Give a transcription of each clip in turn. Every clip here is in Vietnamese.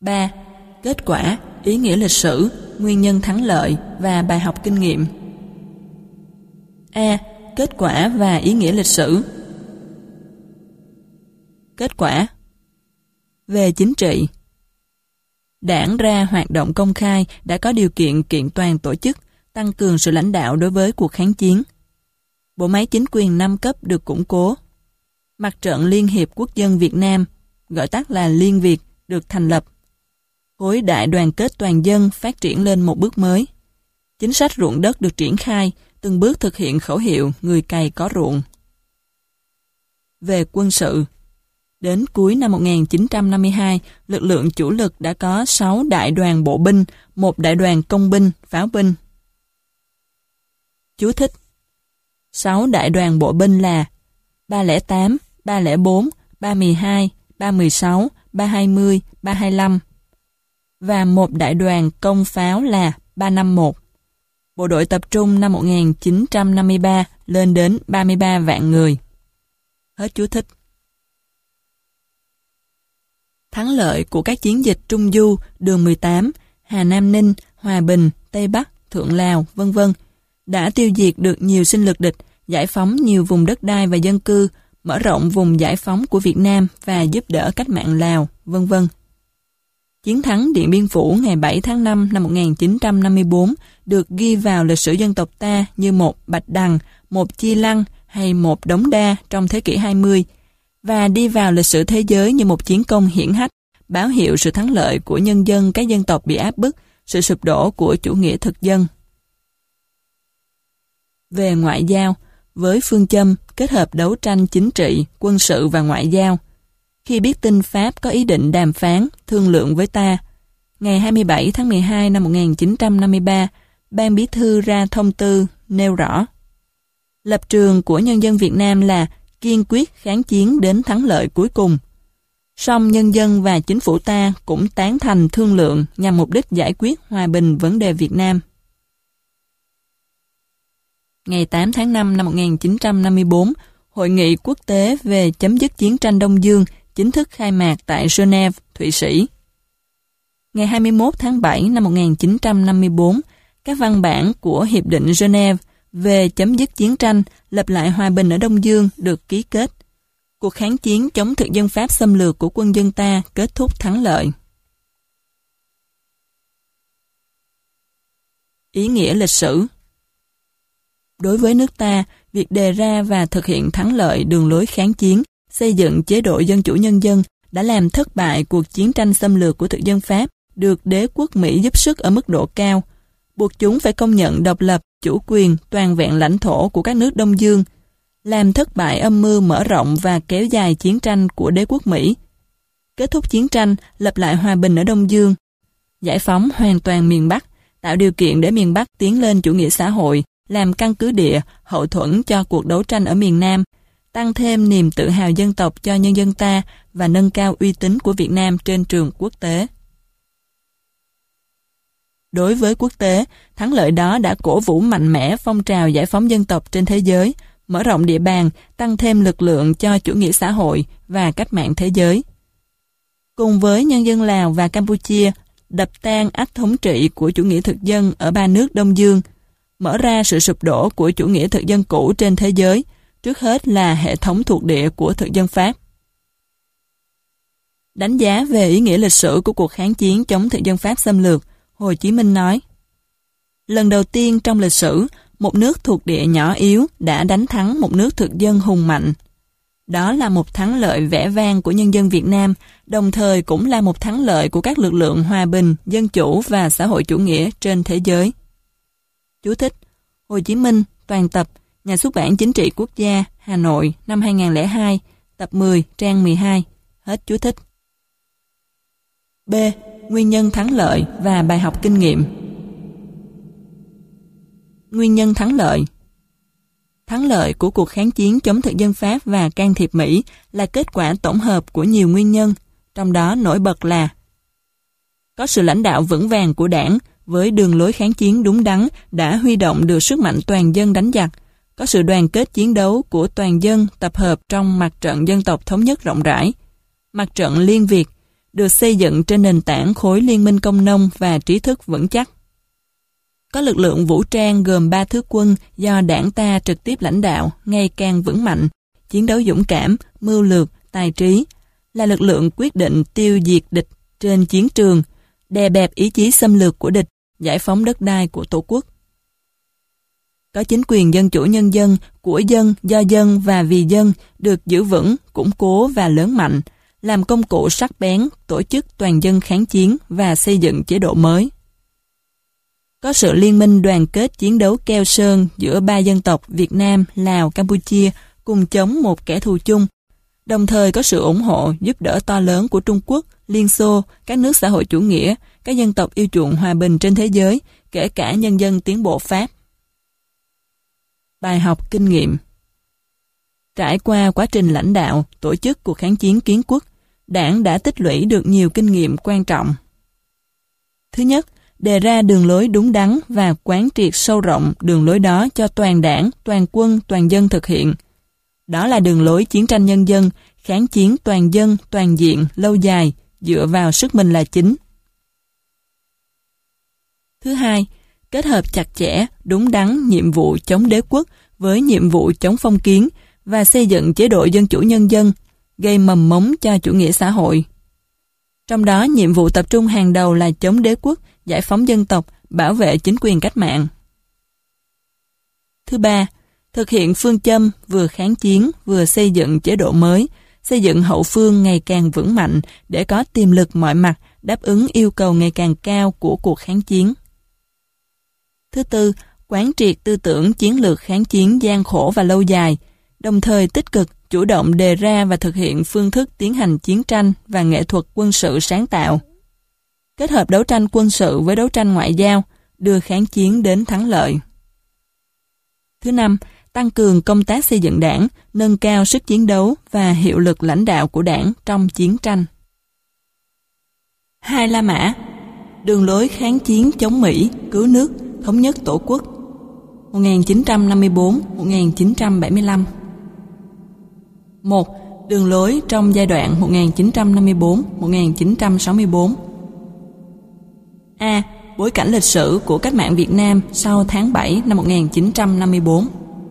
3. Kết quả, ý nghĩa lịch sử, nguyên nhân thắng lợi và bài học kinh nghiệm. A. Kết quả và ý nghĩa lịch sử. Kết quả. Về chính trị, Đảng ra hoạt động công khai đã có điều kiện kiện toàn tổ chức, tăng cường sự lãnh đạo đối với cuộc kháng chiến. Bộ máy chính quyền 5 cấp được củng cố. Mặt trận Liên hiệp Quốc dân Việt Nam, gọi tắt là Liên Việt, được thành lập. Khối đại đoàn kết toàn dân phát triển lên một bước mới. Chính sách ruộng đất được triển khai, từng bước thực hiện khẩu hiệu người cày có ruộng. Về quân sự, đến cuối năm 1952, lực lượng chủ lực đã có 6 đại đoàn bộ binh, 1 đại đoàn công binh, pháo binh. Chú thích: 6 đại đoàn bộ binh là 308, 304, 312, 316, 320, 325 và 1 đại đoàn công pháo là 351. Bộ đội tập trung năm 1953 lên đến 33 vạn người. Hết chú thích. Thắng lợi của các chiến dịch Trung Du, Đường 18, Hà Nam Ninh, Hòa Bình, Tây Bắc, Thượng Lào, v.v. đã tiêu diệt được nhiều sinh lực địch, giải phóng nhiều vùng đất đai và dân cư, mở rộng vùng giải phóng của Việt Nam và giúp đỡ cách mạng Lào, v.v. Chiến thắng Điện Biên Phủ ngày 7 tháng 5 năm 1954 được ghi vào lịch sử dân tộc ta như một Bạch Đằng, một Chi Lăng hay một Đống Đa trong thế kỷ 20 và đi vào lịch sử thế giới như một chiến công hiển hách, báo hiệu sự thắng lợi của nhân dân các dân tộc bị áp bức, sự sụp đổ của chủ nghĩa thực dân. Về ngoại giao, với phương châm kết hợp đấu tranh chính trị, quân sự và ngoại giao, khi biết tin Pháp có ý định đàm phán, thương lượng với ta, ngày 27 tháng 12 năm 1953, Ban Bí thư ra thông tư nêu rõ: lập trường của nhân dân Việt Nam là kiên quyết kháng chiến đến thắng lợi cuối cùng. Song nhân dân và chính phủ ta cũng tán thành thương lượng nhằm mục đích giải quyết hòa bình vấn đề Việt Nam. Ngày 8 tháng 5 năm 1954, Hội nghị quốc tế về chấm dứt chiến tranh Đông Dương chính thức khai mạc tại Geneva, Thụy Sĩ. Ngày 21 tháng 7 năm 1954, các văn bản của Hiệp định Geneva về chấm dứt chiến tranh, lập lại hòa bình ở Đông Dương được ký kết. Cuộc kháng chiến chống thực dân Pháp xâm lược của quân dân ta kết thúc thắng lợi. Ý nghĩa lịch sử. Đối với nước ta, việc đề ra và thực hiện thắng lợi đường lối kháng chiến, xây dựng chế độ dân chủ nhân dân đã làm thất bại cuộc chiến tranh xâm lược của thực dân Pháp, được đế quốc Mỹ giúp sức ở mức độ cao, buộc chúng phải công nhận độc lập, chủ quyền, toàn vẹn lãnh thổ của các nước Đông Dương, làm thất bại âm mưu mở rộng và kéo dài chiến tranh của đế quốc Mỹ, kết thúc chiến tranh, lập lại hòa bình ở Đông Dương, giải phóng hoàn toàn miền Bắc, tạo điều kiện để miền Bắc tiến lên chủ nghĩa xã hội, làm căn cứ địa, hậu thuẫn cho cuộc đấu tranh ở miền Nam, tăng thêm niềm tự hào dân tộc cho nhân dân ta và nâng cao uy tín của Việt Nam trên trường quốc tế. Đối với quốc tế, thắng lợi đó đã cổ vũ mạnh mẽ phong trào giải phóng dân tộc trên thế giới, mở rộng địa bàn, tăng thêm lực lượng cho chủ nghĩa xã hội và cách mạng thế giới. Cùng với nhân dân Lào và Campuchia, đập tan ách thống trị của chủ nghĩa thực dân ở 3 nước Đông Dương, mở ra sự sụp đổ của chủ nghĩa thực dân cũ trên thế giới, trước hết là hệ thống thuộc địa của thực dân Pháp. Đánh giá về ý nghĩa lịch sử của cuộc kháng chiến chống thực dân Pháp xâm lược, Hồ Chí Minh nói: lần đầu tiên trong lịch sử, một nước thuộc địa nhỏ yếu đã đánh thắng một nước thực dân hùng mạnh. Đó là một thắng lợi vẻ vang của nhân dân Việt Nam, đồng thời cũng là một thắng lợi của các lực lượng hòa bình, dân chủ và xã hội chủ nghĩa trên thế giới. Chú thích: Hồ Chí Minh, toàn tập, Nhà xuất bản Chính trị Quốc gia, Hà Nội, năm 2002, tập 10, trang 12. Hết chú thích. B. Nguyên nhân thắng lợi và bài học kinh nghiệm. Nguyên nhân thắng lợi. Thắng lợi của cuộc kháng chiến chống thực dân Pháp và can thiệp Mỹ là kết quả tổng hợp của nhiều nguyên nhân, trong đó nổi bật là: có sự lãnh đạo vững vàng của Đảng với đường lối kháng chiến đúng đắn đã huy động được sức mạnh toàn dân đánh giặc, có sự đoàn kết chiến đấu của toàn dân tập hợp trong mặt trận dân tộc thống nhất rộng rãi, mặt trận Liên Việt, được xây dựng trên nền tảng khối liên minh công nông và trí thức vững chắc. Có lực lượng vũ trang gồm 3 thứ quân do đảng ta trực tiếp lãnh đạo ngày càng vững mạnh, chiến đấu dũng cảm, mưu lược, tài trí, là lực lượng quyết định tiêu diệt địch trên chiến trường, đè bẹp ý chí xâm lược của địch, giải phóng đất đai của Tổ quốc. Có chính quyền dân chủ nhân dân, của dân, do dân và vì dân được giữ vững, củng cố và lớn mạnh, làm công cụ sắc bén, tổ chức toàn dân kháng chiến và xây dựng chế độ mới. Có sự liên minh đoàn kết chiến đấu keo sơn giữa 3 dân tộc Việt Nam, Lào, Campuchia cùng chống một kẻ thù chung. Đồng thời có sự ủng hộ, giúp đỡ to lớn của Trung Quốc, Liên Xô, các nước xã hội chủ nghĩa, các dân tộc yêu chuộng hòa bình trên thế giới, kể cả nhân dân tiến bộ Pháp. Bài học kinh nghiệm. Trải qua quá trình lãnh đạo, tổ chức cuộc kháng chiến kiến quốc, Đảng đã tích lũy được nhiều kinh nghiệm quan trọng. Thứ nhất, đề ra đường lối đúng đắn và quán triệt sâu rộng đường lối đó cho toàn đảng, toàn quân, toàn dân thực hiện. Đó là đường lối chiến tranh nhân dân, kháng chiến toàn dân, toàn diện, lâu dài, dựa vào sức mình là chính. Thứ hai, kết hợp chặt chẽ, đúng đắn nhiệm vụ chống đế quốc với nhiệm vụ chống phong kiến và xây dựng chế độ dân chủ nhân dân, gây mầm mống cho chủ nghĩa xã hội. Trong đó, nhiệm vụ tập trung hàng đầu là chống đế quốc, giải phóng dân tộc, bảo vệ chính quyền cách mạng. Thứ ba, thực hiện phương châm vừa kháng chiến, vừa xây dựng chế độ mới, xây dựng hậu phương ngày càng vững mạnh để có tiềm lực mọi mặt đáp ứng yêu cầu ngày càng cao của cuộc kháng chiến. Thứ tư, quán triệt tư tưởng chiến lược kháng chiến gian khổ và lâu dài, đồng thời tích cực, chủ động đề ra và thực hiện phương thức tiến hành chiến tranh và nghệ thuật quân sự sáng tạo. Kết hợp đấu tranh quân sự với đấu tranh ngoại giao, đưa kháng chiến đến thắng lợi. Thứ năm, tăng cường công tác xây dựng đảng, nâng cao sức chiến đấu và hiệu lực lãnh đạo của đảng trong chiến tranh. 2 La Mã, đường lối kháng chiến chống Mỹ, cứu nước, thống nhất Tổ quốc 1954-1975. 1. Đường lối trong giai đoạn 1954-1964. A. Bối cảnh lịch sử của cách mạng Việt Nam sau tháng 7 năm 1954.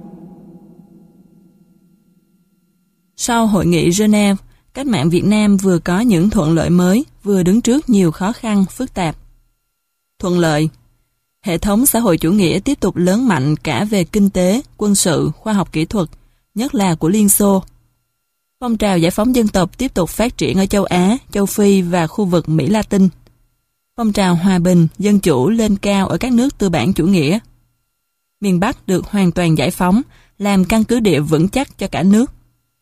Sau Hội nghị Geneva, cách mạng Việt Nam vừa có những thuận lợi mới, vừa đứng trước nhiều khó khăn phức tạp. Thuận lợi. Hệ thống xã hội chủ nghĩa tiếp tục lớn mạnh cả về kinh tế, quân sự, khoa học kỹ thuật, nhất là của Liên Xô. Phong trào giải phóng dân tộc tiếp tục phát triển ở châu Á, châu Phi và khu vực Mỹ Latin. Phong trào hòa bình, dân chủ lên cao ở các nước tư bản chủ nghĩa. Miền Bắc được hoàn toàn giải phóng, làm căn cứ địa vững chắc cho cả nước.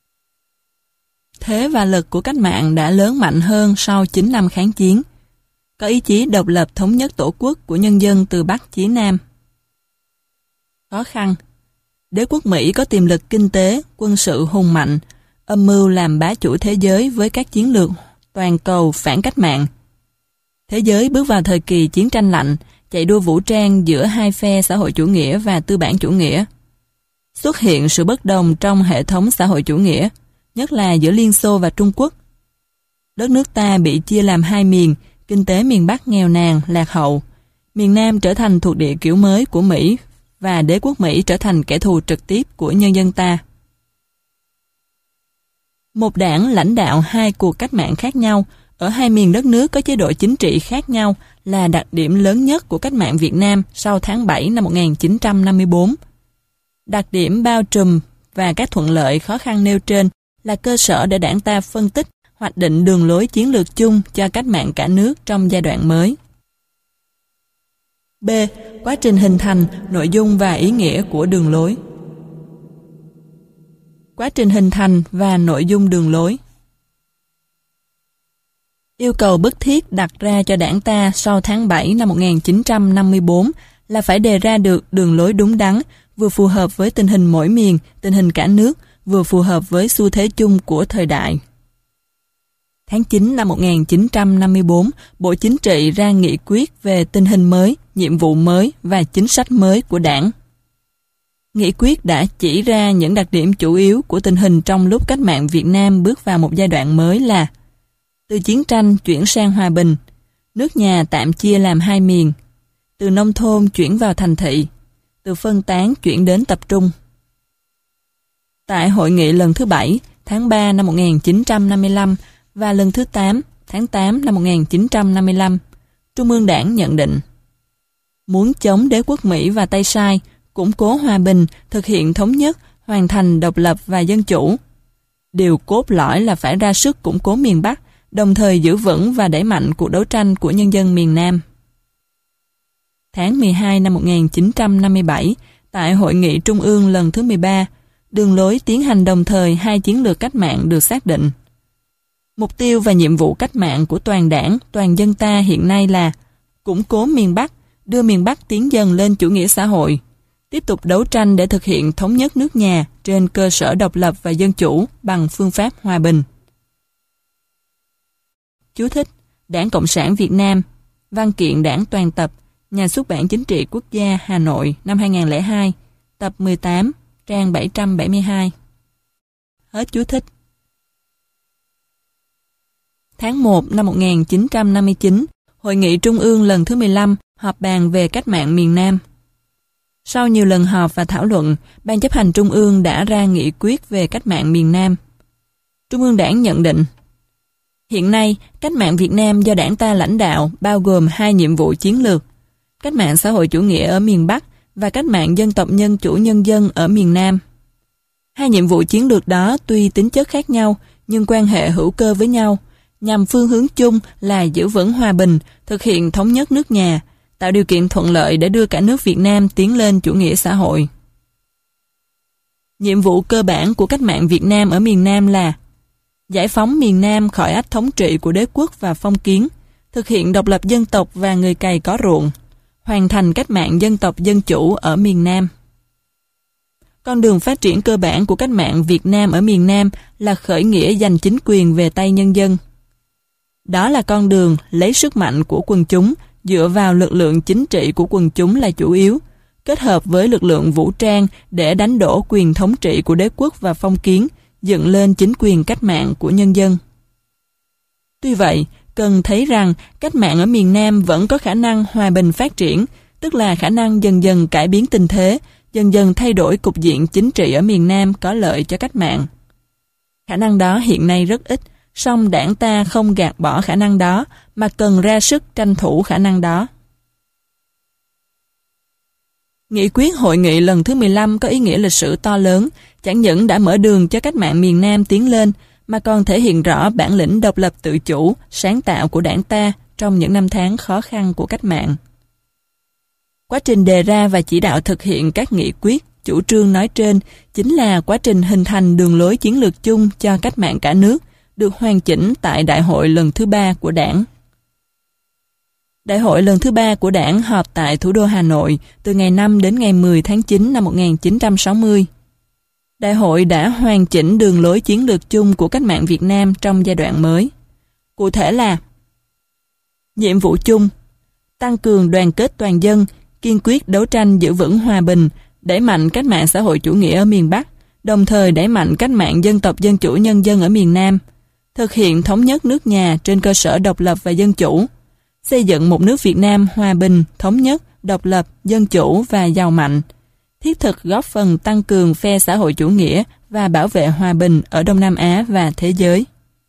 Thế và lực của cách mạng đã lớn mạnh hơn sau 9 năm kháng chiến. Có ý chí độc lập thống nhất Tổ quốc của nhân dân từ Bắc chí Nam. Khó khăn. Đế quốc Mỹ có tiềm lực kinh tế, quân sự hùng mạnh, âm mưu làm bá chủ thế giới với các chiến lược toàn cầu phản cách mạng. Thế giới bước vào thời kỳ chiến tranh lạnh, chạy đua vũ trang giữa hai phe xã hội chủ nghĩa và tư bản chủ nghĩa. Xuất hiện sự bất đồng trong hệ thống xã hội chủ nghĩa, nhất là giữa Liên Xô và Trung Quốc. Đất nước ta bị chia làm hai miền, kinh tế miền Bắc nghèo nàn, lạc hậu. Miền Nam trở thành thuộc địa kiểu mới của Mỹ và đế quốc Mỹ trở thành kẻ thù trực tiếp của nhân dân ta. Một đảng lãnh đạo hai cuộc cách mạng khác nhau, ở hai miền đất nước có chế độ chính trị khác nhau là đặc điểm lớn nhất của cách mạng Việt Nam sau tháng 7 năm 1954. Đặc điểm bao trùm và các thuận lợi khó khăn nêu trên là cơ sở để đảng ta phân tích, hoạch định đường lối chiến lược chung cho cách mạng cả nước trong giai đoạn mới. B. Quá trình hình thành, nội dung và ý nghĩa của đường lối. Quá trình hình thành và nội dung đường lối. Yêu cầu bức thiết đặt ra cho đảng ta sau tháng 7 năm 1954 là phải đề ra được đường lối đúng đắn, vừa phù hợp với tình hình mỗi miền, tình hình cả nước, vừa phù hợp với xu thế chung của thời đại. Tháng 9 năm 1954, Bộ Chính trị ra nghị quyết về tình hình mới, nhiệm vụ mới và chính sách mới của đảng. Nghị quyết đã chỉ ra những đặc điểm chủ yếu của tình hình trong lúc cách mạng Việt Nam bước vào một giai đoạn mới là Từ chiến tranh chuyển sang hòa bình, nước nhà tạm chia làm hai miền. Từ nông thôn chuyển vào thành thị, từ phân tán chuyển đến tập trung. Tại hội nghị lần thứ 7 tháng 3 năm 1955 và lần thứ 8 tháng 8 năm 1955, Trung ương Đảng nhận định muốn chống đế quốc Mỹ và Tây Sai, củng cố hòa bình, thực hiện thống nhất, hoàn thành độc lập và dân chủ. Điều cốt lõi là phải ra sức củng cố miền Bắc, đồng thời giữ vững và đẩy mạnh cuộc đấu tranh của nhân dân miền Nam. Tháng 12 năm 1957, tại Hội nghị Trung ương lần thứ 13, đường lối tiến hành đồng thời hai chiến lược cách mạng được xác định. Mục tiêu và nhiệm vụ cách mạng của toàn đảng, toàn dân ta hiện nay là củng cố miền Bắc, đưa miền Bắc tiến dần lên chủ nghĩa xã hội, tiếp tục đấu tranh để thực hiện thống nhất nước nhà trên cơ sở độc lập và dân chủ bằng phương pháp hòa bình. Chú thích: Đảng Cộng sản Việt Nam, Văn kiện Đảng toàn tập, Nhà xuất bản Chính trị Quốc gia, Hà Nội, năm 2002, tập 18, trang 772. Hết chú thích. Tháng 1 năm 1959, Hội nghị Trung ương lần thứ 15 họp bàn về cách mạng miền Nam. Sau nhiều lần họp và thảo luận, Ban chấp hành Trung ương đã ra nghị quyết về cách mạng miền Nam. Trung ương Đảng nhận định, hiện nay, cách mạng Việt Nam do Đảng ta lãnh đạo bao gồm hai nhiệm vụ chiến lược: cách mạng xã hội chủ nghĩa ở miền Bắc và cách mạng dân tộc dân chủ nhân dân ở miền Nam. Hai nhiệm vụ chiến lược đó tuy tính chất khác nhau, nhưng quan hệ hữu cơ với nhau, nhằm phương hướng chung là giữ vững hòa bình, thực hiện thống nhất nước nhà, tạo điều kiện thuận lợi để đưa cả nước Việt Nam tiến lên chủ nghĩa xã hội. Nhiệm vụ cơ bản của cách mạng Việt Nam ở miền Nam là giải phóng miền Nam khỏi ách thống trị của đế quốc và phong kiến, thực hiện độc lập dân tộc và người cày có ruộng, hoàn thành cách mạng dân tộc dân chủ ở miền Nam. Con đường phát triển cơ bản của cách mạng Việt Nam ở miền Nam là khởi nghĩa giành chính quyền về tay nhân dân. Đó là con đường lấy sức mạnh của quần chúng, dựa vào lực lượng chính trị của quần chúng là chủ yếu, kết hợp với lực lượng vũ trang để đánh đổ quyền thống trị của đế quốc và phong kiến, dựng lên chính quyền cách mạng của nhân dân. Tuy vậy, cần thấy rằng cách mạng ở miền Nam vẫn có khả năng hòa bình phát triển, tức là khả năng dần dần cải biến tình thế, dần dần thay đổi cục diện chính trị ở miền Nam có lợi cho cách mạng. Khả năng đó hiện nay rất ít, song Đảng ta không gạt bỏ khả năng đó, mà cần ra sức tranh thủ khả năng đó. Nghị quyết hội nghị lần thứ 15 có ý nghĩa lịch sử to lớn, chẳng những đã mở đường cho cách mạng miền Nam tiến lên, mà còn thể hiện rõ bản lĩnh độc lập tự chủ, sáng tạo của Đảng ta trong những năm tháng khó khăn của cách mạng. Quá trình đề ra và chỉ đạo thực hiện các nghị quyết, chủ trương nói trên chính là quá trình hình thành đường lối chiến lược chung cho cách mạng cả nước, được hoàn chỉnh tại Đại hội lần thứ 3 của Đảng. Đại hội lần thứ 3 của Đảng họp tại thủ đô Hà Nội từ ngày 5 đến ngày 10 tháng 9 năm 1960. Đại hội đã hoàn chỉnh đường lối chiến lược chung của cách mạng Việt Nam trong giai đoạn mới. Cụ thể là: nhiệm vụ chung, tăng cường đoàn kết toàn dân, kiên quyết đấu tranh giữ vững hòa bình, đẩy mạnh cách mạng xã hội chủ nghĩa ở miền Bắc, đồng thời đẩy mạnh cách mạng dân tộc dân chủ nhân dân ở miền Nam, thực hiện thống nhất nước nhà trên cơ sở độc lập và dân chủ, xây dựng một nước Việt Nam hòa bình, thống nhất, độc lập, dân chủ và giàu mạnh, thiết thực góp phần tăng cường phe xã hội chủ nghĩa và bảo vệ hòa bình ở Đông Nam Á và thế giới.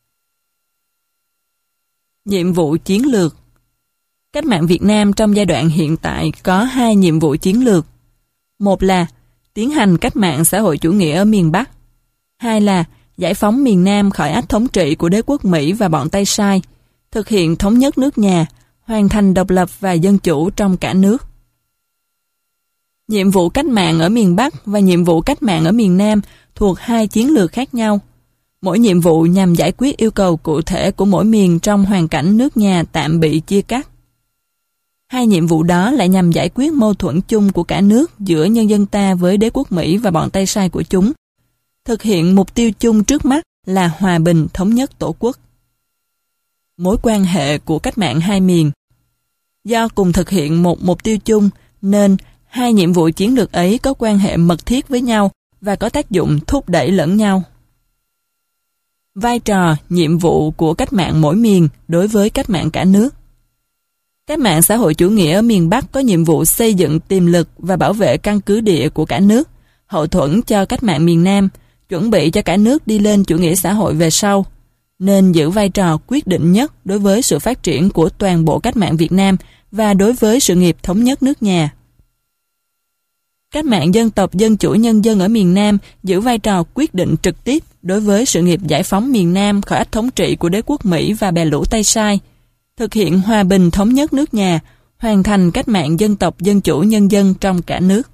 Nhiệm vụ chiến lược. Cách mạng Việt Nam trong giai đoạn hiện tại có hai nhiệm vụ chiến lược. Một là tiến hành cách mạng xã hội chủ nghĩa ở miền Bắc. Hai là giải phóng miền Nam khỏi ách thống trị của đế quốc Mỹ và bọn Tây Sai, thực hiện thống nhất nước nhà, hoàn thành độc lập và dân chủ trong cả nước. Nhiệm vụ cách mạng ở miền Bắc và nhiệm vụ cách mạng ở miền Nam thuộc hai chiến lược khác nhau. Mỗi nhiệm vụ nhằm giải quyết yêu cầu cụ thể của mỗi miền trong hoàn cảnh nước nhà tạm bị chia cắt. Hai nhiệm vụ đó lại nhằm giải quyết mâu thuẫn chung của cả nước giữa nhân dân ta với đế quốc Mỹ và bọn Tây Sai của chúng. Thực hiện mục tiêu chung trước mắt là hòa bình thống nhất Tổ quốc. Mối quan hệ của cách mạng hai miền. Do cùng thực hiện một mục tiêu chung nên hai nhiệm vụ chiến lược ấy có quan hệ mật thiết với nhau và có tác dụng thúc đẩy lẫn nhau. Vai trò, nhiệm vụ của cách mạng mỗi miền đối với cách mạng cả nước. Cách mạng xã hội chủ nghĩa ở miền Bắc có nhiệm vụ xây dựng tiềm lực và bảo vệ căn cứ địa của cả nước, hậu thuẫn cho cách mạng miền Nam, chuẩn bị cho cả nước đi lên chủ nghĩa xã hội về sau, nên giữ vai trò quyết định nhất đối với sự phát triển của toàn bộ cách mạng Việt Nam và đối với sự nghiệp thống nhất nước nhà. Cách mạng dân tộc dân chủ nhân dân ở miền Nam giữ vai trò quyết định trực tiếp đối với sự nghiệp giải phóng miền Nam khỏi ách thống trị của đế quốc Mỹ và bè lũ Tây Sai, thực hiện hòa bình thống nhất nước nhà, hoàn thành cách mạng dân tộc dân chủ nhân dân trong cả nước.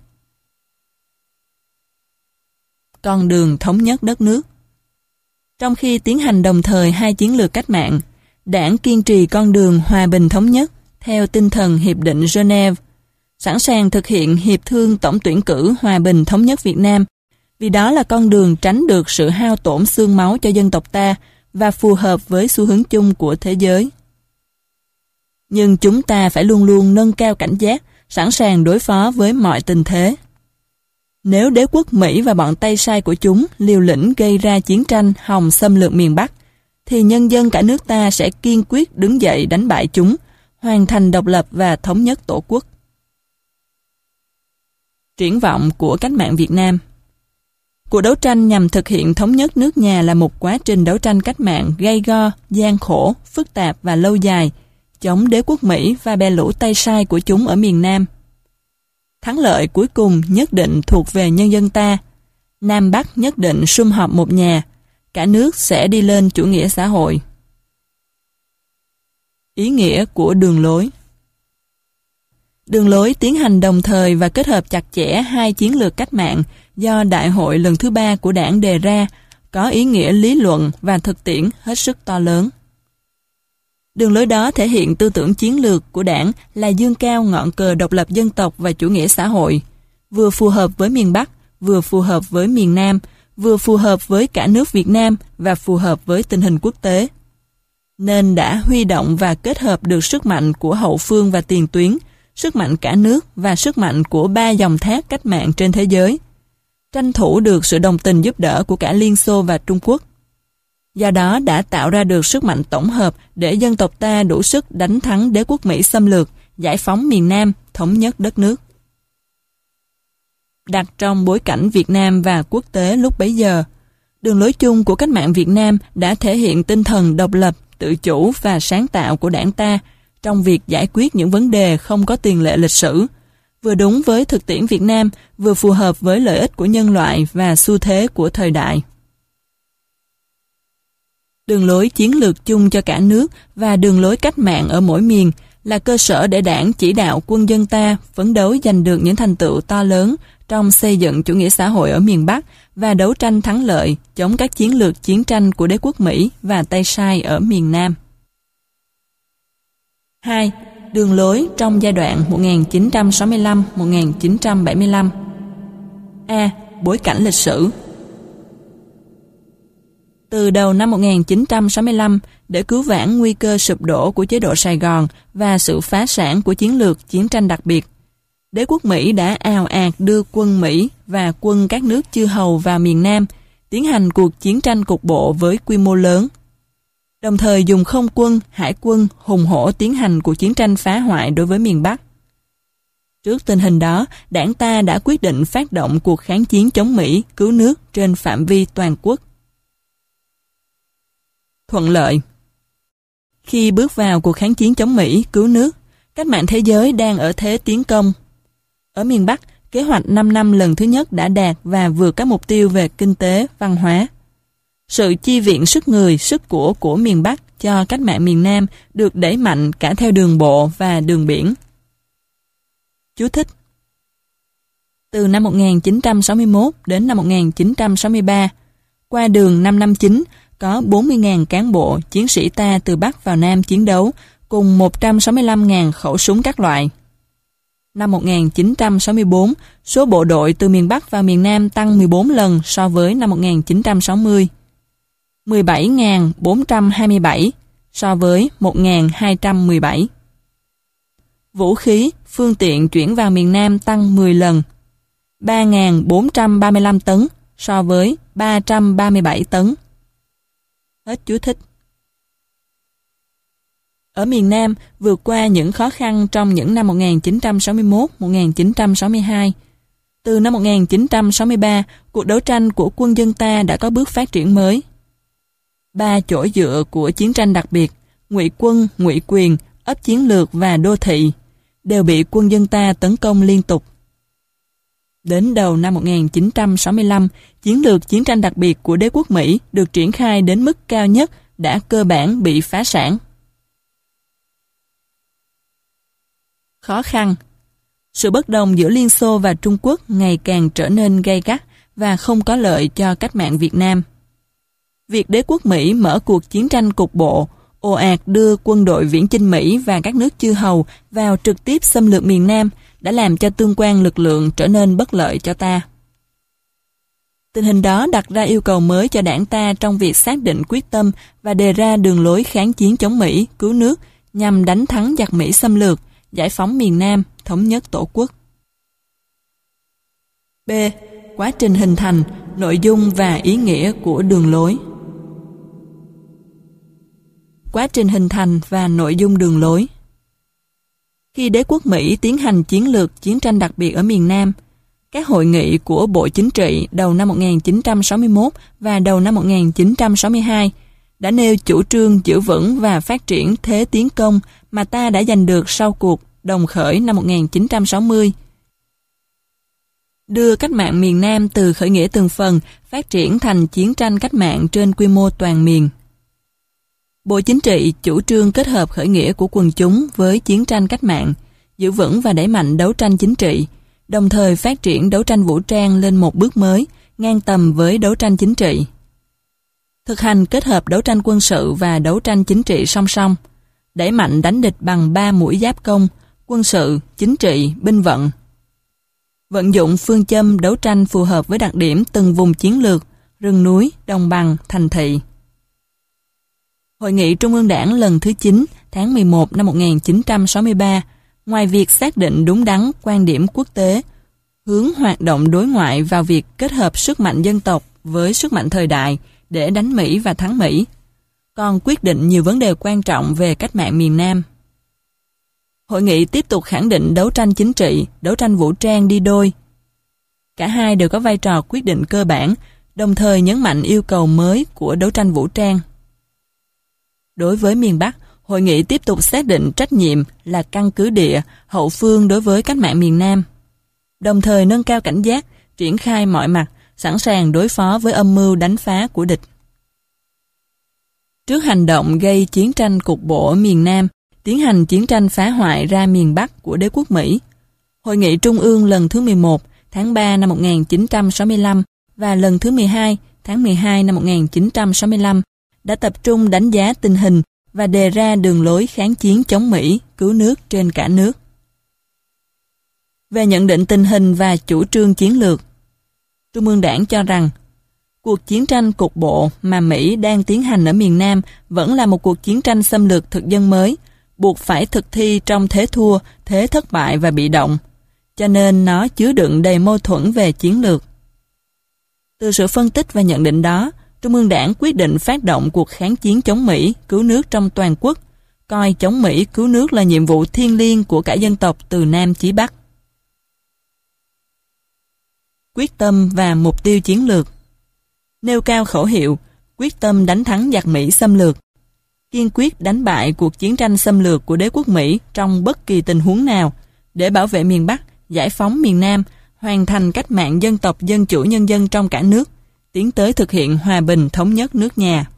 Con đường thống nhất đất nước. Trong khi tiến hành đồng thời hai chiến lược cách mạng, Đảng kiên trì con đường hòa bình thống nhất theo tinh thần Hiệp định Geneva, sẵn sàng thực hiện hiệp thương tổng tuyển cử hòa bình thống nhất Việt Nam, vì đó là con đường tránh được sự hao tổn xương máu cho dân tộc ta và phù hợp với xu hướng chung của thế giới. Nhưng chúng ta phải luôn luôn nâng cao cảnh giác, sẵn sàng đối phó với mọi tình thế. Nếu đế quốc Mỹ và bọn Tây Sai của chúng liều lĩnh gây ra chiến tranh hòng xâm lược miền Bắc, thì nhân dân cả nước ta sẽ kiên quyết đứng dậy đánh bại chúng, hoàn thành độc lập và thống nhất Tổ quốc. Triển vọng của cách mạng Việt Nam. Cuộc đấu tranh nhằm thực hiện thống nhất nước nhà là một quá trình đấu tranh cách mạng gay go, gian khổ, phức tạp và lâu dài, chống đế quốc Mỹ và bè lũ Tây Sai của chúng ở miền Nam. Thắng lợi cuối cùng nhất định thuộc về nhân dân ta. Nam Bắc nhất định sum họp một nhà, cả nước sẽ đi lên chủ nghĩa xã hội. Ý nghĩa của đường lối. Đường lối tiến hành đồng thời và kết hợp chặt chẽ hai chiến lược cách mạng do Đại hội lần thứ 3 của Đảng đề ra, có ý nghĩa lý luận và thực tiễn hết sức to lớn. Đường lối đó thể hiện tư tưởng chiến lược của Đảng là dương cao ngọn cờ độc lập dân tộc và chủ nghĩa xã hội, vừa phù hợp với miền Bắc, vừa phù hợp với miền Nam, vừa phù hợp với cả nước Việt Nam và phù hợp với tình hình quốc tế. Nên đã huy động và kết hợp được sức mạnh của hậu phương và tiền tuyến, sức mạnh cả nước và sức mạnh của 3 dòng thác cách mạng trên thế giới, tranh thủ được sự đồng tình giúp đỡ của cả Liên Xô và Trung Quốc. Do đó đã tạo ra được sức mạnh tổng hợp để dân tộc ta đủ sức đánh thắng đế quốc Mỹ xâm lược, giải phóng miền Nam, thống nhất đất nước. Đặt trong bối cảnh Việt Nam và quốc tế lúc bấy giờ, đường lối chung của cách mạng Việt Nam đã thể hiện tinh thần độc lập, tự chủ và sáng tạo của Đảng ta trong việc giải quyết những vấn đề không có tiền lệ lịch sử, vừa đúng với thực tiễn Việt Nam, vừa phù hợp với lợi ích của nhân loại và xu thế của thời đại. Đường lối chiến lược chung cho cả nước và đường lối cách mạng ở mỗi miền là cơ sở để Đảng chỉ đạo quân dân ta phấn đấu giành được những thành tựu to lớn trong xây dựng chủ nghĩa xã hội ở miền Bắc và đấu tranh thắng lợi chống các chiến lược chiến tranh của đế quốc Mỹ và Tây Sai ở miền Nam. 2. Đường lối trong giai đoạn 1965-1975. A. Bối cảnh lịch sử. Từ đầu năm 1965, để cứu vãn nguy cơ sụp đổ của chế độ Sài Gòn và sự phá sản của chiến lược chiến tranh đặc biệt, đế quốc Mỹ đã ào ạt đưa quân Mỹ và quân các nước chư hầu vào miền Nam, tiến hành cuộc chiến tranh cục bộ với quy mô lớn. Đồng thời dùng không quân, hải quân hùng hổ tiến hành cuộc chiến tranh phá hoại đối với miền Bắc. Trước tình hình đó, Đảng ta đã quyết định phát động cuộc kháng chiến chống Mỹ cứu nước trên phạm vi toàn quốc. Thuận lợi. Khi bước vào cuộc kháng chiến chống Mỹ cứu nước, cách mạng thế giới đang ở thế tiến công. Ở miền Bắc, kế hoạch 5 năm lần thứ nhất đã đạt và vượt các mục tiêu về kinh tế, văn hóa. Sự chi viện sức người, sức của miền Bắc cho cách mạng miền Nam được đẩy mạnh cả theo đường bộ và đường biển. Chú thích: từ năm 1961 đến năm 1963, qua đường 559 có 40.000 cán bộ, chiến sĩ ta từ Bắc vào Nam chiến đấu cùng 165.000 khẩu súng các loại. Năm 1964, số bộ đội từ miền Bắc vào miền Nam tăng 14 lần so với năm 1960. 17.427 so với 1.217. Vũ khí, phương tiện chuyển vào miền Nam tăng 10 lần. 3.435 tấn so với 337 tấn. Hết chú thích. Ở miền Nam, vượt qua những khó khăn trong những năm 1961-1962. Từ năm 1963, cuộc đấu tranh của quân dân ta đã có bước phát triển mới. 3 chỗ dựa của chiến tranh đặc biệt, ngụy quân, ngụy quyền, ấp chiến lược và đô thị, đều bị quân dân ta tấn công liên tục. Đến đầu năm 1965, chiến lược chiến tranh đặc biệt của đế quốc Mỹ được triển khai đến mức cao nhất đã cơ bản bị phá sản. Khó khăn. Sự bất đồng giữa Liên Xô và Trung Quốc ngày càng trở nên gay gắt và không có lợi cho cách mạng Việt Nam. Việc đế quốc Mỹ mở cuộc chiến tranh cục bộ, ồ ạt đưa quân đội viễn chinh Mỹ và các nước chư hầu vào trực tiếp xâm lược miền Nam đã làm cho tương quan lực lượng trở nên bất lợi cho ta. Tình hình đó đặt ra yêu cầu mới cho đảng ta trong việc xác định quyết tâm và đề ra đường lối kháng chiến chống Mỹ, cứu nước nhằm đánh thắng giặc Mỹ xâm lược, giải phóng miền Nam, thống nhất Tổ quốc. B. Quá trình hình thành, nội dung và ý nghĩa của đường lối. Quá trình hình thành và nội dung đường lối. Khi đế quốc Mỹ tiến hành chiến lược chiến tranh đặc biệt ở miền Nam, các hội nghị của Bộ Chính trị đầu năm 1961 và đầu năm 1962 đã nêu chủ trương giữ vững và phát triển thế tiến công mà ta đã giành được sau cuộc đồng khởi năm 1960. Đưa cách mạng miền Nam từ khởi nghĩa từng phần phát triển thành chiến tranh cách mạng trên quy mô toàn miền. Bộ Chính trị chủ trương kết hợp khởi nghĩa của quần chúng với chiến tranh cách mạng, giữ vững và đẩy mạnh đấu tranh chính trị, đồng thời phát triển đấu tranh vũ trang lên một bước mới, ngang tầm với đấu tranh chính trị. Thực hành kết hợp đấu tranh quân sự và đấu tranh chính trị song song, đẩy mạnh đánh địch bằng 3 mũi giáp công, quân sự, chính trị, binh vận. Vận dụng phương châm đấu tranh phù hợp với đặc điểm từng vùng chiến lược, rừng núi, đồng bằng, thành thị. Hội nghị Trung ương Đảng lần thứ 9 tháng 11 năm 1963, ngoài việc xác định đúng đắn quan điểm quốc tế, hướng hoạt động đối ngoại vào việc kết hợp sức mạnh dân tộc với sức mạnh thời đại để đánh Mỹ và thắng Mỹ, còn quyết định nhiều vấn đề quan trọng về cách mạng miền Nam. Hội nghị tiếp tục khẳng định đấu tranh chính trị, đấu tranh vũ trang đi đôi. Cả hai đều có vai trò quyết định cơ bản, đồng thời nhấn mạnh yêu cầu mới của đấu tranh vũ trang. Đối với miền Bắc, hội nghị tiếp tục xác định trách nhiệm là căn cứ địa, hậu phương đối với cách mạng miền Nam, đồng thời nâng cao cảnh giác, triển khai mọi mặt, sẵn sàng đối phó với âm mưu đánh phá của địch. Trước hành động gây chiến tranh cục bộ ở miền Nam, tiến hành chiến tranh phá hoại ra miền Bắc của đế quốc Mỹ, Hội nghị Trung ương lần thứ 11 tháng 3 năm 1965 và lần thứ 12 tháng 12 năm 1965 đã tập trung đánh giá tình hình và đề ra đường lối kháng chiến chống Mỹ, cứu nước trên cả nước. Về nhận định tình hình và chủ trương chiến lược, Trung ương Đảng cho rằng cuộc chiến tranh cục bộ mà Mỹ đang tiến hành ở miền Nam vẫn là một cuộc chiến tranh xâm lược thực dân mới, buộc phải thực thi trong thế thua, thế thất bại và bị động, cho nên nó chứa đựng đầy mâu thuẫn về chiến lược. Từ sự phân tích và nhận định đó, Trung ương Đảng quyết định phát động cuộc kháng chiến chống Mỹ, cứu nước trong toàn quốc, coi chống Mỹ, cứu nước là nhiệm vụ thiêng liêng của cả dân tộc từ Nam chí Bắc. Quyết tâm và mục tiêu chiến lược. Nêu cao khẩu hiệu, quyết tâm đánh thắng giặc Mỹ xâm lược, kiên quyết đánh bại cuộc chiến tranh xâm lược của đế quốc Mỹ trong bất kỳ tình huống nào để bảo vệ miền Bắc, giải phóng miền Nam, hoàn thành cách mạng dân tộc dân chủ nhân dân trong cả nước, tiến tới thực hiện hòa bình thống nhất nước nhà.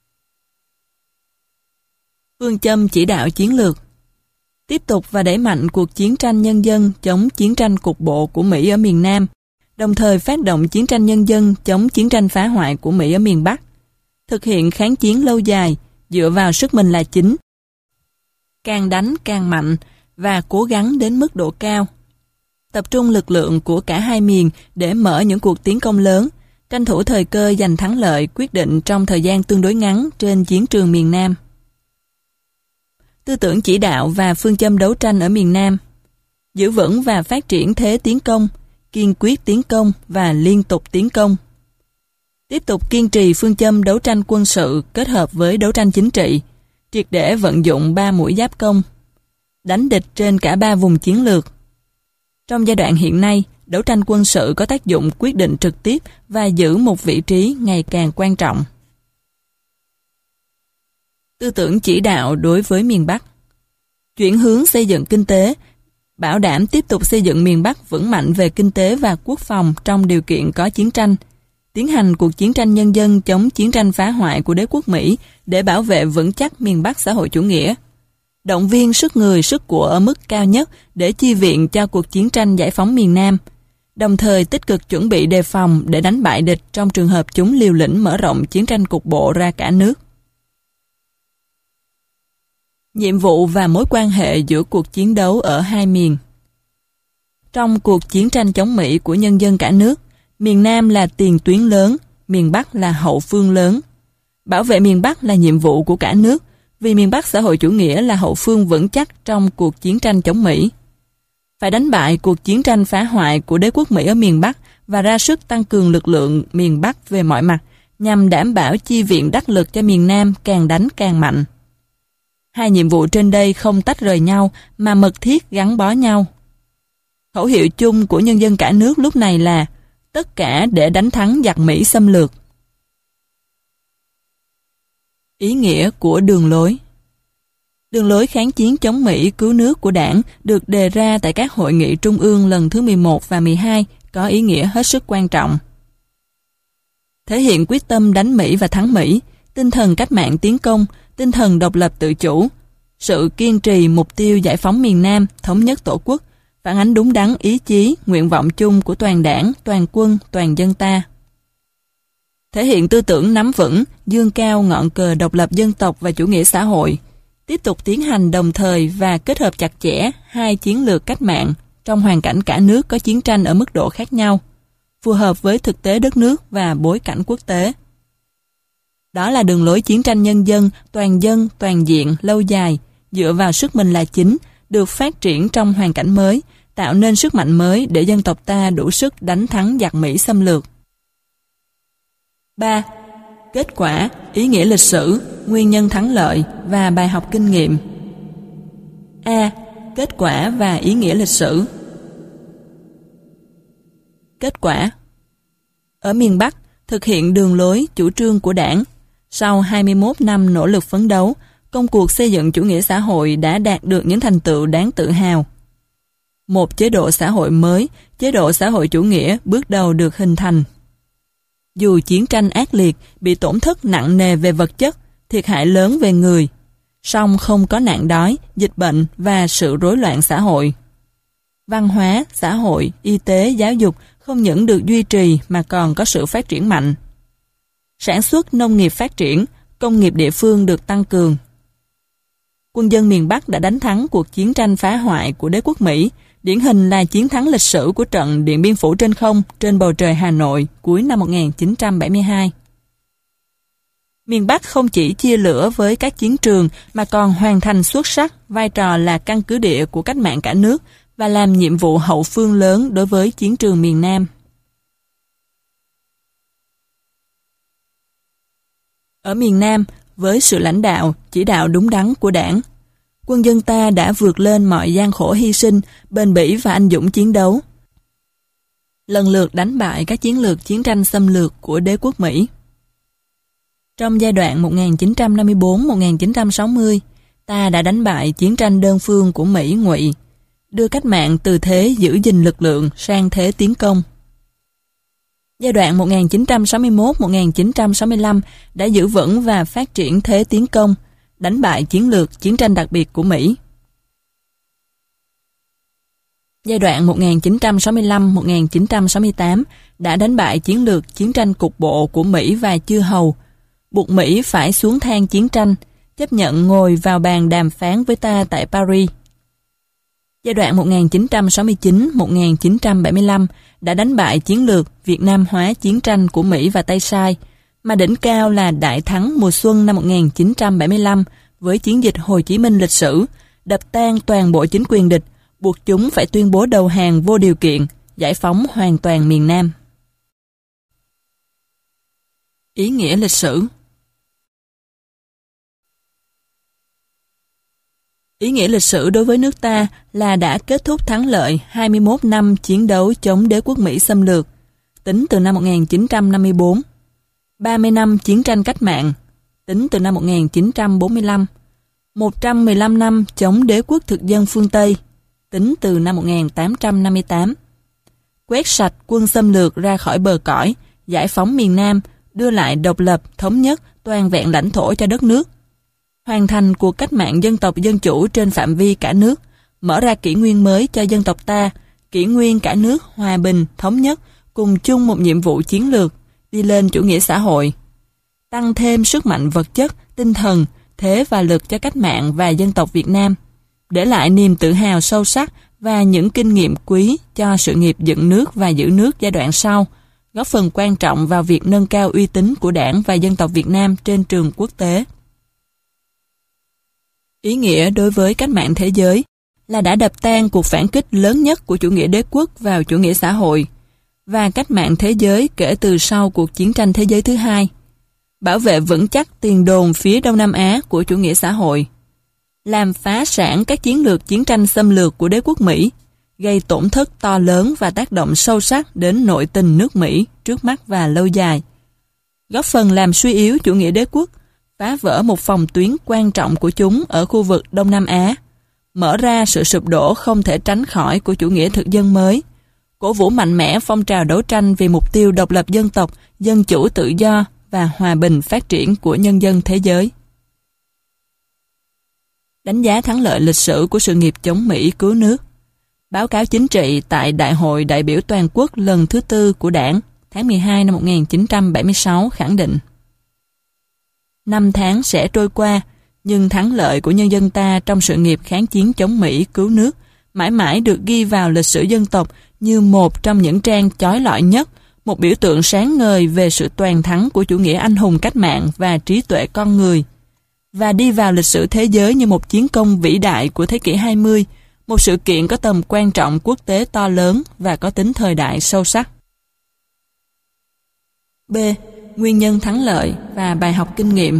Phương châm chỉ đạo chiến lược. Tiếp tục và đẩy mạnh cuộc chiến tranh nhân dân chống chiến tranh cục bộ của Mỹ ở miền Nam, đồng thời phát động chiến tranh nhân dân chống chiến tranh phá hoại của Mỹ ở miền Bắc. Thực hiện kháng chiến lâu dài, dựa vào sức mình là chính. Càng đánh càng mạnh và cố gắng đến mức độ cao. Tập trung lực lượng của cả hai miền để mở những cuộc tiến công lớn, tranh thủ thời cơ giành thắng lợi quyết định trong thời gian tương đối ngắn trên chiến trường miền Nam. Tư tưởng chỉ đạo và phương châm đấu tranh ở miền Nam. Giữ vững và phát triển thế tiến công, kiên quyết tiến công và liên tục tiến công. Tiếp tục kiên trì phương châm đấu tranh quân sự kết hợp với đấu tranh chính trị, triệt để vận dụng 3 mũi giáp công, đánh địch trên cả 3 vùng chiến lược. Trong giai đoạn hiện nay, đấu tranh quân sự có tác dụng quyết định trực tiếp và giữ một vị trí ngày càng quan trọng. Tư tưởng chỉ đạo đối với miền Bắc. Chuyển hướng xây dựng kinh tế, bảo đảm tiếp tục xây dựng miền Bắc vững mạnh về kinh tế và quốc phòng trong điều kiện có chiến tranh, tiến hành cuộc chiến tranh nhân dân chống chiến tranh phá hoại của đế quốc Mỹ để bảo vệ vững chắc miền Bắc xã hội chủ nghĩa, động viên sức người sức của ở mức cao nhất để chi viện cho cuộc chiến tranh giải phóng miền Nam, đồng thời tích cực chuẩn bị đề phòng để đánh bại địch trong trường hợp chúng liều lĩnh mở rộng chiến tranh cục bộ ra cả nước. Nhiệm vụ và mối quan hệ giữa cuộc chiến đấu ở hai miền. Trong cuộc chiến tranh chống Mỹ của nhân dân cả nước, miền Nam là tiền tuyến lớn, miền Bắc là hậu phương lớn. Bảo vệ miền Bắc là nhiệm vụ của cả nước, vì miền Bắc xã hội chủ nghĩa là hậu phương vững chắc trong cuộc chiến tranh chống Mỹ. Phải đánh bại cuộc chiến tranh phá hoại của đế quốc Mỹ ở miền Bắc và ra sức tăng cường lực lượng miền Bắc về mọi mặt, nhằm đảm bảo chi viện đắc lực cho miền Nam càng đánh càng mạnh. Hai nhiệm vụ trên đây không tách rời nhau mà mật thiết gắn bó nhau. Khẩu hiệu chung của nhân dân cả nước lúc này là tất cả để đánh thắng giặc Mỹ xâm lược. Ý nghĩa của đường lối. Đường lối kháng chiến chống Mỹ cứu nước của Đảng được đề ra tại các hội nghị trung ương lần thứ 11 và 12 có ý nghĩa hết sức quan trọng. Thể hiện quyết tâm đánh Mỹ và thắng Mỹ, tinh thần cách mạng tiến công, tinh thần độc lập tự chủ, sự kiên trì mục tiêu giải phóng miền Nam, thống nhất Tổ quốc, phản ánh đúng đắn ý chí, nguyện vọng chung của toàn Đảng, toàn quân, toàn dân ta. Thể hiện tư tưởng nắm vững, dương cao ngọn cờ độc lập dân tộc và chủ nghĩa xã hội, tiếp tục tiến hành đồng thời và kết hợp chặt chẽ hai chiến lược cách mạng trong hoàn cảnh cả nước có chiến tranh ở mức độ khác nhau, phù hợp với thực tế đất nước và bối cảnh quốc tế. Đó là đường lối chiến tranh nhân dân, toàn diện, lâu dài, dựa vào sức mình là chính, được phát triển trong hoàn cảnh mới, tạo nên sức mạnh mới để dân tộc ta đủ sức đánh thắng giặc Mỹ xâm lược. 3. Kết quả, ý nghĩa lịch sử, nguyên nhân thắng lợi và bài học kinh nghiệm. A. Kết quả và ý nghĩa lịch sử. Kết quả. Ở miền Bắc, thực hiện đường lối, chủ trương của Đảng, sau 21 năm nỗ lực phấn đấu, công cuộc xây dựng chủ nghĩa xã hội đã đạt được những thành tựu đáng tự hào. Một chế độ xã hội mới, chế độ xã hội chủ nghĩa bước đầu được hình thành. Dù chiến tranh ác liệt, bị tổn thất nặng nề về vật chất, thiệt hại lớn về người, song không có nạn đói, dịch bệnh và sự rối loạn xã hội. Văn hóa, xã hội, y tế, giáo dục không những được duy trì mà còn có sự phát triển mạnh. Sản xuất nông nghiệp phát triển, công nghiệp địa phương được tăng cường. Quân dân miền Bắc đã đánh thắng cuộc chiến tranh phá hoại của đế quốc Mỹ, điển hình là chiến thắng lịch sử của trận Điện Biên Phủ trên không trên bầu trời Hà Nội cuối năm 1972. Miền Bắc không chỉ chia lửa với các chiến trường mà còn hoàn thành xuất sắc vai trò là căn cứ địa của cách mạng cả nước và làm nhiệm vụ hậu phương lớn đối với chiến trường miền Nam. Ở miền Nam, với sự lãnh đạo, chỉ đạo đúng đắn của Đảng, quân dân ta đã vượt lên mọi gian khổ hy sinh, bền bỉ và anh dũng chiến đấu, lần lượt đánh bại các chiến lược chiến tranh xâm lược của đế quốc Mỹ. Trong giai đoạn 1954-1960, ta đã đánh bại chiến tranh đơn phương của Mỹ Ngụy, đưa cách mạng từ thế giữ gìn lực lượng sang thế tiến công. Giai đoạn 1961-1965 đã giữ vững và phát triển thế tiến công, đánh bại chiến lược chiến tranh đặc biệt của Mỹ. Giai đoạn 1965-1968 đã đánh bại chiến lược chiến tranh cục bộ của Mỹ và chư hầu, buộc Mỹ phải xuống thang chiến tranh, chấp nhận ngồi vào bàn đàm phán với ta tại Paris. Giai đoạn 1969-1975 đã đánh bại chiến lược Việt Nam hóa chiến tranh của Mỹ và Tây Sai, mà đỉnh cao là đại thắng mùa xuân năm 1975 với chiến dịch Hồ Chí Minh lịch sử, đập tan toàn bộ chính quyền địch, buộc chúng phải tuyên bố đầu hàng vô điều kiện, giải phóng hoàn toàn miền Nam. Ý nghĩa lịch sử. Ý nghĩa lịch sử đối với nước ta là đã kết thúc thắng lợi 21 năm chiến đấu chống đế quốc Mỹ xâm lược, tính từ năm 1954, 30 năm chiến tranh cách mạng, tính từ năm 1945, 115 năm chống đế quốc thực dân phương Tây, tính từ năm 1858, quét sạch quân xâm lược ra khỏi bờ cõi, giải phóng miền Nam, đưa lại độc lập, thống nhất, toàn vẹn lãnh thổ cho đất nước, hoàn thành cuộc cách mạng dân tộc dân chủ trên phạm vi cả nước, mở ra kỷ nguyên mới cho dân tộc ta, kỷ nguyên cả nước hòa bình, thống nhất, cùng chung một nhiệm vụ chiến lược, đi lên chủ nghĩa xã hội, tăng thêm sức mạnh vật chất, tinh thần, thế và lực cho cách mạng và dân tộc Việt Nam, để lại niềm tự hào sâu sắc và những kinh nghiệm quý cho sự nghiệp dựng nước và giữ nước giai đoạn sau, góp phần quan trọng vào việc nâng cao uy tín của Đảng và dân tộc Việt Nam trên trường quốc tế. Ý nghĩa đối với cách mạng thế giới là đã đập tan cuộc phản kích lớn nhất của chủ nghĩa đế quốc vào chủ nghĩa xã hội và cách mạng thế giới kể từ sau cuộc chiến tranh thế giới thứ hai, bảo vệ vững chắc tiền đồn phía Đông Nam Á của chủ nghĩa xã hội, làm phá sản các chiến lược chiến tranh xâm lược của đế quốc Mỹ, gây tổn thất to lớn và tác động sâu sắc đến nội tình nước Mỹ trước mắt và lâu dài, góp phần làm suy yếu chủ nghĩa đế quốc, phá vỡ một phòng tuyến quan trọng của chúng ở khu vực Đông Nam Á, mở ra sự sụp đổ không thể tránh khỏi của chủ nghĩa thực dân mới, cổ vũ mạnh mẽ phong trào đấu tranh vì mục tiêu độc lập dân tộc, dân chủ tự do và hòa bình phát triển của nhân dân thế giới. Đánh giá thắng lợi lịch sử của sự nghiệp chống Mỹ cứu nước. Báo cáo chính trị tại Đại hội đại biểu toàn quốc lần thứ 4 của Đảng tháng 12 năm 1976 khẳng định: 5 tháng sẽ trôi qua, nhưng thắng lợi của nhân dân ta trong sự nghiệp kháng chiến chống Mỹ cứu nước mãi mãi được ghi vào lịch sử dân tộc như một trong những trang chói lọi nhất, một biểu tượng sáng ngời về sự toàn thắng của chủ nghĩa anh hùng cách mạng và trí tuệ con người, và đi vào lịch sử thế giới như một chiến công vĩ đại của thế kỷ 20, một sự kiện có tầm quan trọng quốc tế to lớn và có tính thời đại sâu sắc. B. Nguyên nhân thắng lợi và bài học kinh nghiệm.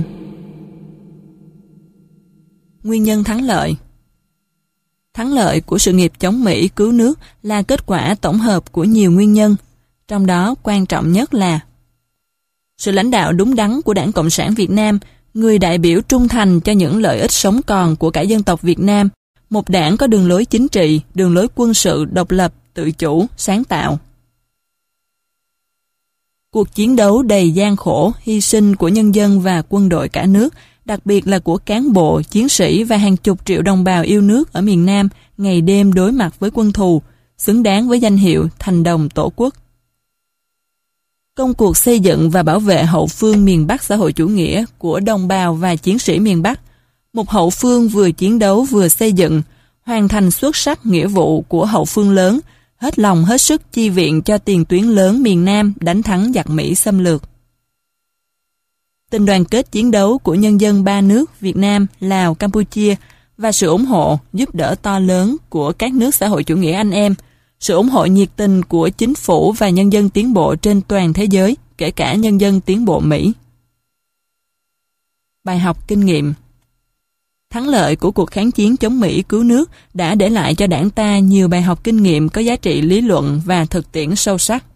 Nguyên nhân thắng lợi. Thắng lợi của sự nghiệp chống Mỹ cứu nước là kết quả tổng hợp của nhiều nguyên nhân, trong đó quan trọng nhất là sự lãnh đạo đúng đắn của Đảng Cộng sản Việt Nam, người đại biểu trung thành cho những lợi ích sống còn của cả dân tộc Việt Nam, một đảng có đường lối chính trị, đường lối quân sự độc lập, tự chủ, sáng tạo. Cuộc chiến đấu đầy gian khổ, hy sinh của nhân dân và quân đội cả nước, đặc biệt là của cán bộ, chiến sĩ và hàng chục triệu đồng bào yêu nước ở miền Nam ngày đêm đối mặt với quân thù, xứng đáng với danh hiệu thành đồng Tổ quốc. Công cuộc xây dựng và bảo vệ hậu phương miền Bắc xã hội chủ nghĩa của đồng bào và chiến sĩ miền Bắc, một hậu phương vừa chiến đấu vừa xây dựng, hoàn thành xuất sắc nghĩa vụ của hậu phương lớn, hết lòng hết sức chi viện cho tiền tuyến lớn miền Nam đánh thắng giặc Mỹ xâm lược. Tình đoàn kết chiến đấu của nhân dân ba nước Việt Nam, Lào, Campuchia và sự ủng hộ, giúp đỡ to lớn của các nước xã hội chủ nghĩa anh em, sự ủng hộ nhiệt tình của chính phủ và nhân dân tiến bộ trên toàn thế giới, kể cả nhân dân tiến bộ Mỹ. Bài học kinh nghiệm. Thắng lợi của cuộc kháng chiến chống Mỹ cứu nước đã để lại cho Đảng ta nhiều bài học kinh nghiệm có giá trị lý luận và thực tiễn sâu sắc.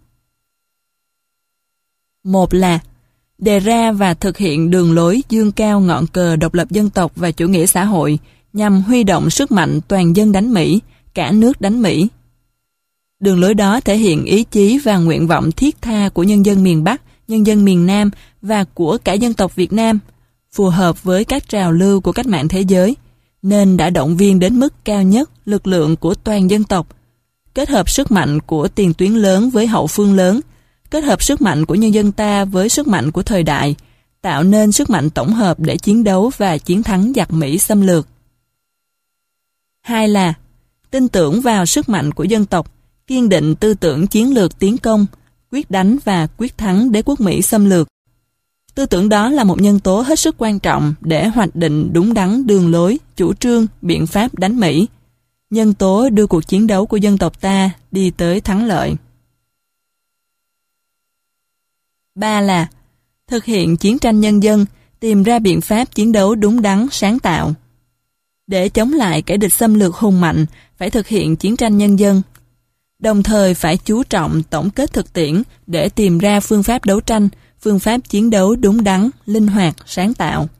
Một là đề ra và thực hiện đường lối dương cao ngọn cờ độc lập dân tộc và chủ nghĩa xã hội nhằm huy động sức mạnh toàn dân đánh Mỹ, cả nước đánh Mỹ. Đường lối đó thể hiện ý chí và nguyện vọng thiết tha của nhân dân miền Bắc, nhân dân miền Nam và của cả dân tộc Việt Nam, phù hợp với các trào lưu của cách mạng thế giới, nên đã động viên đến mức cao nhất lực lượng của toàn dân tộc, kết hợp sức mạnh của tiền tuyến lớn với hậu phương lớn, kết hợp sức mạnh của nhân dân ta với sức mạnh của thời đại, tạo nên sức mạnh tổng hợp để chiến đấu và chiến thắng giặc Mỹ xâm lược. Hai là tin tưởng vào sức mạnh của dân tộc, kiên định tư tưởng chiến lược tiến công, quyết đánh và quyết thắng đế quốc Mỹ xâm lược. Tư tưởng đó là một nhân tố hết sức quan trọng để hoạch định đúng đắn đường lối, chủ trương, biện pháp đánh Mỹ, nhân tố đưa cuộc chiến đấu của dân tộc ta đi tới thắng lợi. Ba là Thực hiện chiến tranh nhân dân, tìm ra biện pháp chiến đấu đúng đắn, sáng tạo. Để chống lại kẻ địch xâm lược hùng mạnh, phải thực hiện chiến tranh nhân dân. Đồng thời phải chú trọng tổng kết thực tiễn để tìm ra phương pháp đấu tranh, phương pháp chiến đấu đúng đắn, linh hoạt, sáng tạo.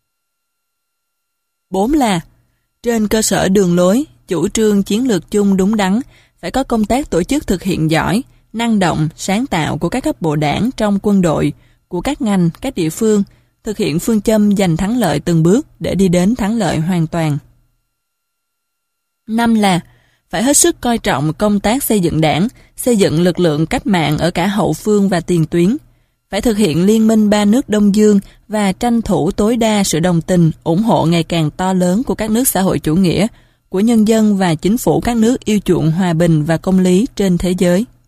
4 là trên cơ sở đường lối, chủ trương chiến lược chung đúng đắn, phải có công tác tổ chức thực hiện giỏi, năng động, sáng tạo của các cấp bộ đảng trong quân đội, của các ngành, các địa phương, thực hiện phương châm giành thắng lợi từng bước để đi đến thắng lợi hoàn toàn. 5 là phải hết sức coi trọng công tác xây dựng đảng, xây dựng lực lượng cách mạng ở cả hậu phương và tiền tuyến. Phải thực hiện liên minh ba nước Đông Dương và tranh thủ tối đa sự đồng tình, ủng hộ ngày càng to lớn của các nước xã hội chủ nghĩa, của nhân dân và chính phủ các nước yêu chuộng hòa bình và công lý trên thế giới.